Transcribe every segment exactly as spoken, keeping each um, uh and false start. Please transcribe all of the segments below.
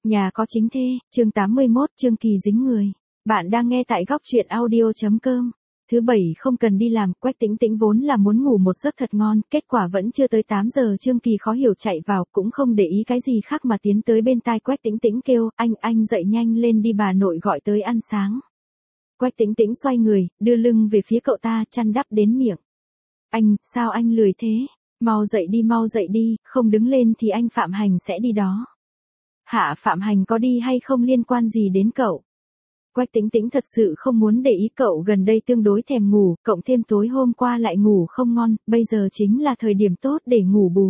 Nhà có chính thê, chương tám mươi mốt, Trương Kỳ dính người. Bạn đang nghe tại góc truyện audio chấm com. Thứ bảy không cần đi làm, Quách Tĩnh Tĩnh vốn là muốn ngủ một giấc thật ngon, kết quả vẫn chưa tới tám giờ Trương Kỳ khó hiểu chạy vào, cũng không để ý cái gì khác mà tiến tới bên tai Quách Tĩnh Tĩnh kêu, anh, anh dậy nhanh lên đi, bà nội gọi tới ăn sáng. Quách Tĩnh Tĩnh xoay người, đưa lưng về phía cậu ta, chăn đắp đến miệng. Anh, sao anh lười thế? Mau dậy đi, mau dậy đi, không đứng lên thì anh Phạm Hành sẽ đi đó. Hạ Phạm Hành có đi hay không liên quan gì đến cậu. Quách Tĩnh Tĩnh thật sự không muốn để ý cậu gần đây tương đối thèm ngủ, cộng thêm tối hôm qua lại ngủ không ngon, bây giờ chính là thời điểm tốt để ngủ bù.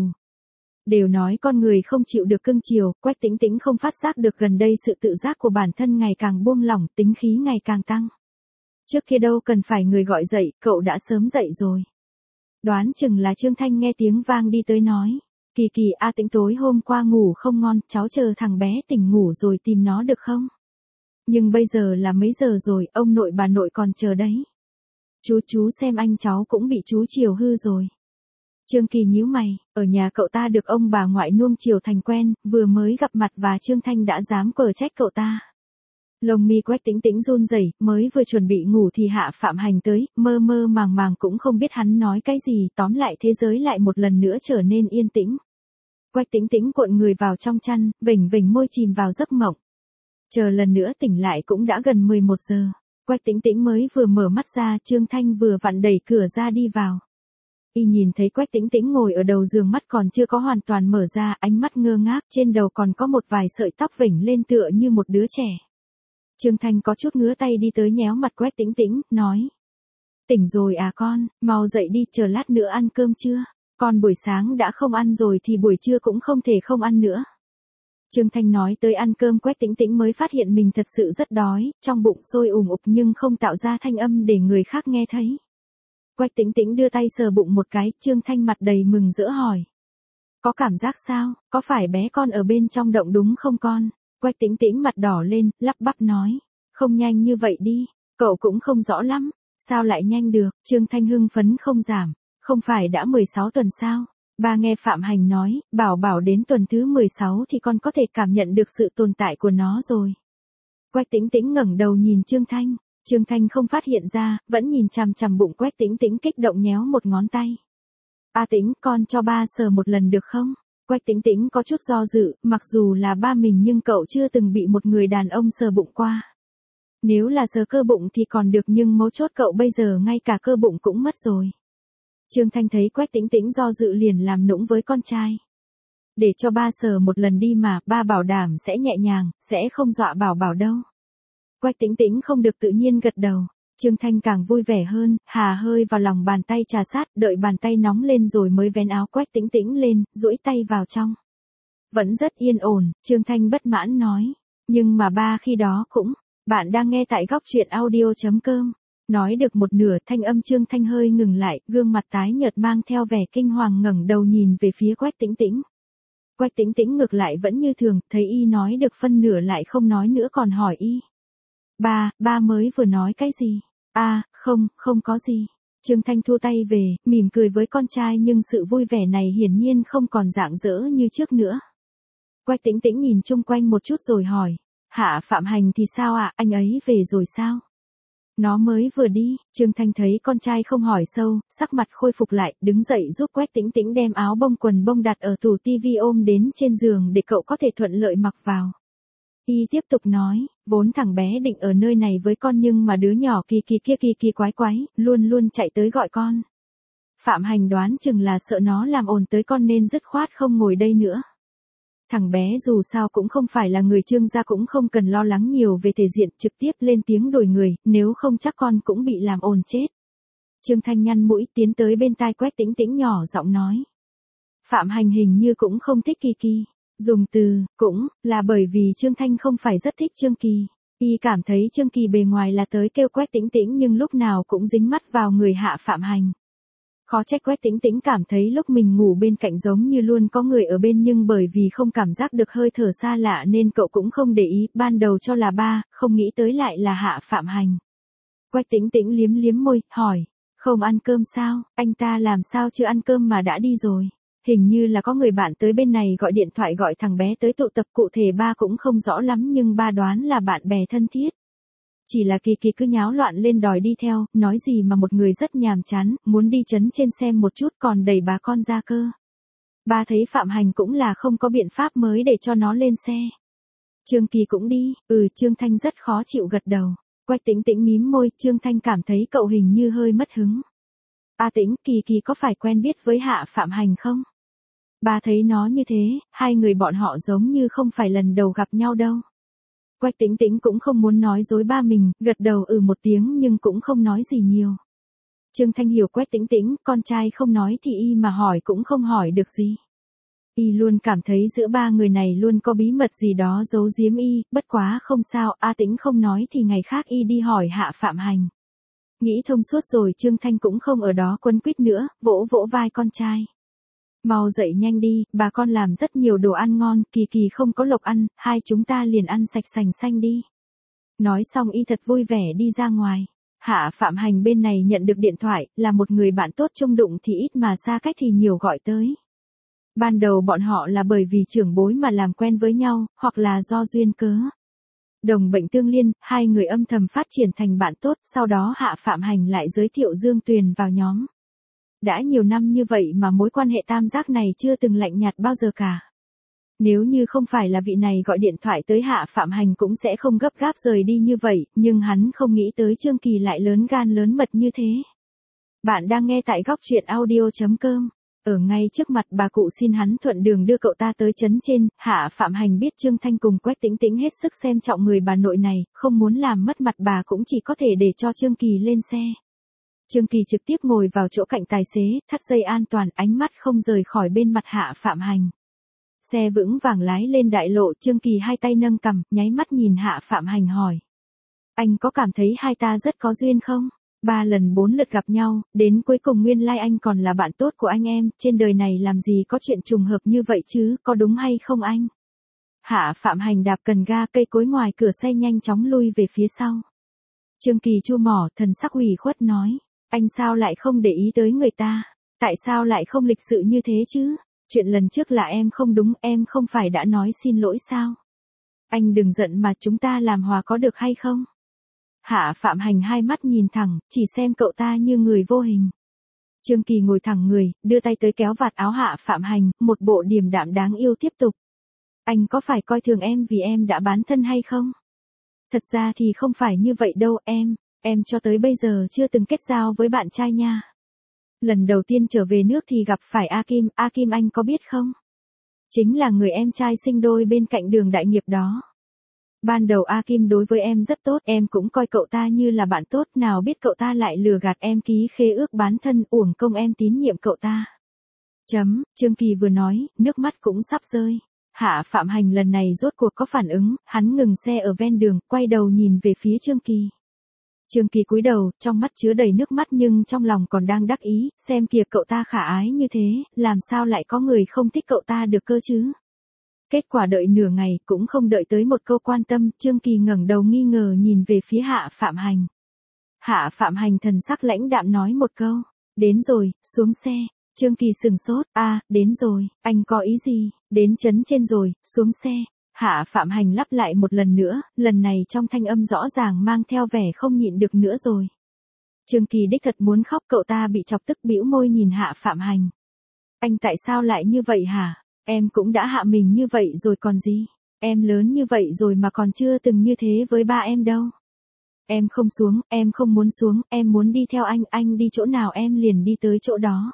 Đều nói con người không chịu được cưng chiều, Quách Tĩnh Tĩnh không phát giác được gần đây sự tự giác của bản thân ngày càng buông lỏng, tính khí ngày càng tăng. Trước kia đâu cần phải người gọi dậy, cậu đã sớm dậy rồi. Đoán chừng là Trương Thanh nghe tiếng vang đi tới nói. Kỳ Kỳ a Tĩnh tối hôm qua ngủ không ngon, cháu chờ thằng bé tỉnh ngủ rồi tìm nó được không? Nhưng bây giờ là mấy giờ rồi, ông nội bà nội còn chờ đấy. Chú chú xem anh cháu cũng bị chú chiều hư rồi. Trương Kỳ nhíu mày, ở nhà cậu ta được ông bà ngoại nuông chiều thành quen, vừa mới gặp mặt và Trương Thanh đã dám quở trách cậu ta. Lông mi Quách Tĩnh Tĩnh run rẩy, mới vừa chuẩn bị ngủ thì Hạ Phạm Hành tới, mơ mơ màng màng cũng không biết hắn nói cái gì, tóm lại thế giới lại một lần nữa trở nên yên tĩnh. Quách Tĩnh Tĩnh cuộn người vào trong chăn, vểnh vểnh môi chìm vào giấc mộng. Chờ lần nữa tỉnh lại cũng đã gần mười một giờ. Quách Tĩnh Tĩnh mới vừa mở mắt ra, Trương Thanh vừa vặn đẩy cửa ra đi vào. Y nhìn thấy Quách Tĩnh Tĩnh ngồi ở đầu giường, mắt còn chưa có hoàn toàn mở ra, ánh mắt ngơ ngác, trên đầu còn có một vài sợi tóc vểnh lên tựa như một đứa trẻ. Trương Thanh có chút ngứa tay đi tới nhéo mặt Quách Tĩnh Tĩnh, nói. Tỉnh rồi à con, mau dậy đi, chờ lát nữa ăn cơm chưa? Con buổi sáng đã không ăn rồi thì buổi trưa cũng không thể không ăn nữa. Trương Thanh nói tới ăn cơm, Quách Tĩnh Tĩnh mới phát hiện mình thật sự rất đói, trong bụng sôi ùm ục nhưng không tạo ra thanh âm để người khác nghe thấy. Quách Tĩnh Tĩnh đưa tay sờ bụng một cái, Trương Thanh mặt đầy mừng rỡ hỏi. Có cảm giác sao, có phải bé con ở bên trong động đúng không con? Quách Tĩnh Tĩnh mặt đỏ lên, lắp bắp nói. Không nhanh như vậy đi, cậu cũng không rõ lắm, sao lại nhanh được? Trương Thanh hưng phấn không giảm, không phải đã mười sáu tuần sao? Ba nghe Phạm Hành nói, bảo bảo đến tuần thứ mười sáu thì con có thể cảm nhận được sự tồn tại của nó rồi. Quách Tĩnh Tĩnh ngẩng đầu nhìn Trương Thanh, Trương Thanh không phát hiện ra, vẫn nhìn chằm chằm bụng Quách Tĩnh Tĩnh kích động nhéo một ngón tay. A Tĩnh, con cho ba sờ một lần được không? Quách Tĩnh Tĩnh có chút do dự, mặc dù là ba mình nhưng cậu chưa từng bị một người đàn ông sờ bụng qua. Nếu là sờ cơ bụng thì còn được, nhưng mấu chốt cậu bây giờ ngay cả cơ bụng cũng mất rồi. Trương Thanh thấy Quách Tĩnh Tĩnh do dự liền làm nũng với con trai. Để cho ba sờ một lần đi mà, ba bảo đảm sẽ nhẹ nhàng, sẽ không dọa bảo bảo đâu. Quách Tĩnh Tĩnh không được tự nhiên gật đầu. Trương Thanh càng vui vẻ hơn, hà hơi vào lòng bàn tay trà sát, đợi bàn tay nóng lên rồi mới vén áo Quách Tĩnh Tĩnh lên, duỗi tay vào trong. Vẫn rất yên ổn, Trương Thanh bất mãn nói. Nhưng mà ba khi đó cũng, bạn đang nghe tại góc truyện audio chấm com. Nói được một nửa, thanh âm Trương Thanh hơi ngừng lại, gương mặt tái nhợt mang theo vẻ kinh hoàng ngẩng đầu nhìn về phía Quách Tĩnh Tĩnh. Quách Tĩnh Tĩnh ngược lại vẫn như thường, thấy y nói được phân nửa lại không nói nữa còn hỏi y. Ba, ba mới vừa nói cái gì? A, à, không, không có gì. Trương Thanh thu tay về, mỉm cười với con trai nhưng sự vui vẻ này hiển nhiên không còn rạng rỡ như trước nữa. Quách Tĩnh Tĩnh nhìn chung quanh một chút rồi hỏi. Hạ Phạm Hành thì sao ạ, à? Anh ấy về rồi sao? Nó mới vừa đi. Trương Thanh thấy con trai không hỏi sâu, sắc mặt khôi phục lại, đứng dậy giúp Quách Tĩnh Tĩnh đem áo bông quần bông đặt ở tủ tivi ôm đến trên giường để cậu có thể thuận lợi mặc vào. Y tiếp tục nói, vốn thằng bé định ở nơi này với con nhưng mà đứa nhỏ Kỳ Kỳ kia kỳ kỳ quái quái, luôn luôn chạy tới gọi con. Phạm Hành đoán chừng là sợ nó làm ồn tới con nên dứt khoát không ngồi đây nữa. Thằng bé dù sao cũng không phải là người Trương gia, cũng không cần lo lắng nhiều về thể diện, trực tiếp lên tiếng đổi người, nếu không chắc con cũng bị làm ồn chết. Trương Thanh nhăn mũi tiến tới bên tai Quách Tĩnh Tĩnh nhỏ giọng nói. Phạm Hành hình như cũng không thích Kỳ Kỳ. Dùng từ, cũng, là bởi vì Trương Thanh không phải rất thích Trương Kỳ. Y cảm thấy Trương Kỳ bề ngoài là tới kêu Quách Tĩnh Tĩnh nhưng lúc nào cũng dính mắt vào người Hạ Phạm Hành. Khó trách Quách Tĩnh Tĩnh cảm thấy lúc mình ngủ bên cạnh giống như luôn có người ở bên, nhưng bởi vì không cảm giác được hơi thở xa lạ nên cậu cũng không để ý, ban đầu cho là ba, không nghĩ tới lại là Hạ Phạm Hành. Quách Tĩnh Tĩnh liếm liếm môi, hỏi, không ăn cơm sao, anh ta làm sao chưa ăn cơm mà đã đi rồi. Hình như là có người bạn tới bên này gọi điện thoại gọi thằng bé tới tụ tập, cụ thể ba cũng không rõ lắm nhưng ba đoán là bạn bè thân thiết. Chỉ là Kỳ Kỳ cứ nháo loạn lên đòi đi theo, nói gì mà một người rất nhàm chán, muốn đi trấn trên xem một chút còn đẩy bà con ra cơ. Ba thấy Phạm Hành cũng là không có biện pháp mới để cho nó lên xe. Trương Kỳ cũng đi, ừ Trương Thanh rất khó chịu gật đầu. Quách Tĩnh Tĩnh mím môi, Trương Thanh cảm thấy cậu hình như hơi mất hứng. A Tĩnh, Kỳ Kỳ có phải quen biết với Hạ Phạm Hành không? Ba thấy nó như thế, hai người bọn họ giống như không phải lần đầu gặp nhau đâu. Quách Tĩnh Tĩnh cũng không muốn nói dối ba mình, gật đầu ừ một tiếng nhưng cũng không nói gì nhiều. Trương Thanh hiểu Quách Tĩnh Tĩnh, con trai không nói thì y mà hỏi cũng không hỏi được gì. Y luôn cảm thấy giữa ba người này luôn có bí mật gì đó giấu giếm y, bất quá không sao, A Tĩnh không nói thì ngày khác y đi hỏi Hạ Phạm Hành. Nghĩ thông suốt rồi Trương Thanh cũng không ở đó quấn quýt nữa, vỗ vỗ vai con trai. Mau dậy nhanh đi, bà con làm rất nhiều đồ ăn ngon, Kỳ Kỳ không có lộc ăn, hai chúng ta liền ăn sạch sành xanh đi. Nói xong y thật vui vẻ đi ra ngoài. Hạ Phạm Hành bên này nhận được điện thoại, là một người bạn tốt chung đụng thì ít mà xa cách thì nhiều gọi tới. Ban đầu bọn họ là bởi vì trưởng bối mà làm quen với nhau, hoặc là do duyên cớ. Đồng bệnh tương liên, hai người âm thầm phát triển thành bạn tốt, sau đó Hạ Phạm Hành lại giới thiệu Dương Tuyền vào nhóm. Đã nhiều năm như vậy mà mối quan hệ tam giác này chưa từng lạnh nhạt bao giờ cả. Nếu như không phải là vị này gọi điện thoại tới Hạ Phạm Hành cũng sẽ không gấp gáp rời đi như vậy, nhưng hắn không nghĩ tới Trương Kỳ lại lớn gan lớn mật như thế. Bạn đang nghe tại góc truyện audio chấm com. Ở ngay trước mặt bà cụ xin hắn thuận đường đưa cậu ta tới trấn trên, Hạ Phạm Hành biết Trương Thanh cùng Quách Tĩnh Tĩnh hết sức xem trọng người bà nội này, không muốn làm mất mặt bà cũng chỉ có thể để cho Trương Kỳ lên xe. Trương Kỳ trực tiếp ngồi vào chỗ cạnh tài xế, thắt dây an toàn, ánh mắt không rời khỏi bên mặt Hạ Phạm Hành. Xe vững vàng lái lên đại lộ, Trương Kỳ hai tay nâng cằm, nháy mắt nhìn Hạ Phạm Hành hỏi. Anh có cảm thấy hai ta rất có duyên không? Ba lần bốn lượt gặp nhau, đến cuối cùng nguyên lai anh còn là bạn tốt của anh em, trên đời này làm gì có chuyện trùng hợp như vậy chứ, có đúng hay không anh? Hạ Phạm Hành đạp cần ga, cây cối ngoài cửa xe nhanh chóng lui về phía sau. Trương Kỳ chu mỏ, thần sắc ủy khuất nói, anh sao lại không để ý tới người ta, tại sao lại không lịch sự như thế chứ? Chuyện lần trước là em không đúng, em không phải đã nói xin lỗi sao? Anh đừng giận mà chúng ta làm hòa có được hay không? Hạ Phạm Hành hai mắt nhìn thẳng, chỉ xem cậu ta như người vô hình. Trương Kỳ ngồi thẳng người, đưa tay tới kéo vạt áo Hạ Phạm Hành, một bộ điềm đạm đáng yêu tiếp tục. Anh có phải coi thường em vì em đã bán thân hay không? Thật ra thì không phải như vậy đâu em, em cho tới bây giờ chưa từng kết giao với bạn trai nha. Lần đầu tiên trở về nước thì gặp phải A Kim, A Kim anh có biết không? Chính là người em trai sinh đôi bên cạnh Đường Đại Nghiệp đó. Ban đầu A Kim đối với em rất tốt, em cũng coi cậu ta như là bạn tốt, nào biết cậu ta lại lừa gạt em ký khế ước bán thân, uổng công em tín nhiệm cậu ta. Chấm, Trương Kỳ vừa nói, nước mắt cũng sắp rơi. Hạ Phạm Hành lần này rốt cuộc có phản ứng, hắn ngừng xe ở ven đường, quay đầu nhìn về phía Trương Kỳ. Trương Kỳ cúi đầu, trong mắt chứa đầy nước mắt nhưng trong lòng còn đang đắc ý, xem kìa cậu ta khả ái như thế, làm sao lại có người không thích cậu ta được cơ chứ? Kết quả đợi nửa ngày, cũng không đợi tới một câu quan tâm, Trương Kỳ ngẩng đầu nghi ngờ nhìn về phía Hạ Phạm Hành. Hạ Phạm Hành thần sắc lãnh đạm nói một câu, đến rồi, xuống xe. Trương Kỳ sừng sốt, a, à, đến rồi, anh có ý gì, đến trấn trên rồi, xuống xe. Hạ Phạm Hành lặp lại một lần nữa, lần này trong thanh âm rõ ràng mang theo vẻ không nhịn được nữa rồi. Trương Kỳ đích thật muốn khóc, cậu ta bị chọc tức bĩu môi nhìn Hạ Phạm Hành. Anh tại sao lại như vậy hả? Em cũng đã hạ mình như vậy rồi còn gì? Em lớn như vậy rồi mà còn chưa từng như thế với ba em đâu. Em không xuống, em không muốn xuống, em muốn đi theo anh, anh đi chỗ nào em liền đi tới chỗ đó.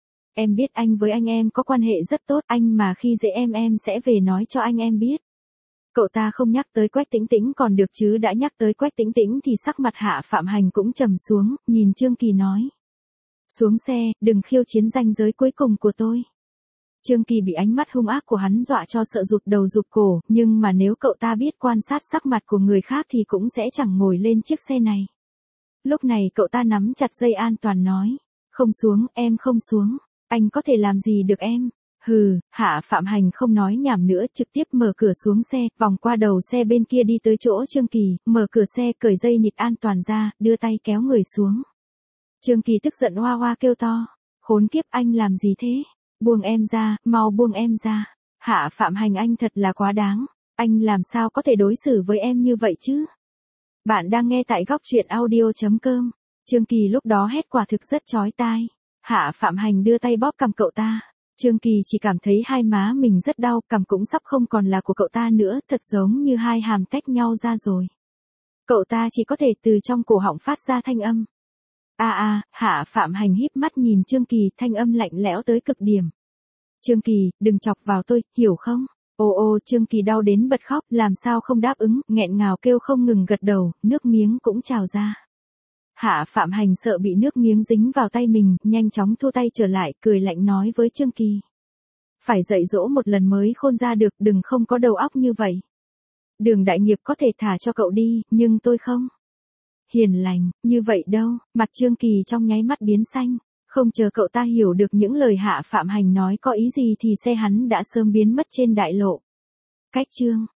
Em biết anh với anh em có quan hệ rất tốt, anh mà khi dễ em em sẽ về nói cho anh em biết. Cậu ta không nhắc tới Quách Tĩnh Tĩnh còn được chứ đã nhắc tới Quách Tĩnh Tĩnh thì sắc mặt Hạ Phạm Hành cũng trầm xuống, nhìn Trương Kỳ nói. Xuống xe, đừng khiêu chiến ranh giới cuối cùng của tôi. Trương Kỳ bị ánh mắt hung ác của hắn dọa cho sợ rụt đầu rụt cổ, nhưng mà nếu cậu ta biết quan sát sắc mặt của người khác thì cũng sẽ chẳng ngồi lên chiếc xe này. Lúc này cậu ta nắm chặt dây an toàn nói, không xuống, em không xuống, anh có thể làm gì được em. Hừ, Hạ Phạm Hành không nói nhảm nữa, trực tiếp mở cửa xuống xe, vòng qua đầu xe bên kia đi tới chỗ Trương Kỳ, mở cửa xe, cởi dây nịt an toàn ra, đưa tay kéo người xuống. Trương Kỳ tức giận hoa hoa kêu to, khốn kiếp anh làm gì thế? Buông em ra, mau buông em ra. Hạ Phạm Hành anh thật là quá đáng. Anh làm sao có thể đối xử với em như vậy chứ? Bạn đang nghe tại góc truyện audio.com. Trương Kỳ lúc đó hét quả thực rất chói tai. Hạ Phạm Hành đưa tay bóp cằm cậu ta. Trương Kỳ chỉ cảm thấy hai má mình rất đau, cằm cũng sắp không còn là của cậu ta nữa, thật giống như hai hàm tách nhau ra rồi. Cậu ta chỉ có thể từ trong cổ họng phát ra thanh âm. A a, Hạ Phạm Hành híp mắt nhìn Trương Kỳ, thanh âm lạnh lẽo tới cực điểm. Trương Kỳ, đừng chọc vào tôi, hiểu không? Ô ô, Trương Kỳ đau đến bật khóc, làm sao không đáp ứng, nghẹn ngào kêu không ngừng gật đầu, nước miếng cũng trào ra. Hạ Phạm Hành sợ bị nước miếng dính vào tay mình, nhanh chóng thua tay trở lại, cười lạnh nói với Trương Kỳ. Phải dạy dỗ một lần mới khôn ra được, đừng không có đầu óc như vậy. Đường đại nghiệp có thể thả cho cậu đi, nhưng tôi không. Hiền lành, như vậy đâu, mặt Trương Kỳ trong nháy mắt biến xanh. Không chờ cậu ta hiểu được những lời Hạ Phạm Hành nói có ý gì thì xe hắn đã sớm biến mất trên đại lộ. Cách chương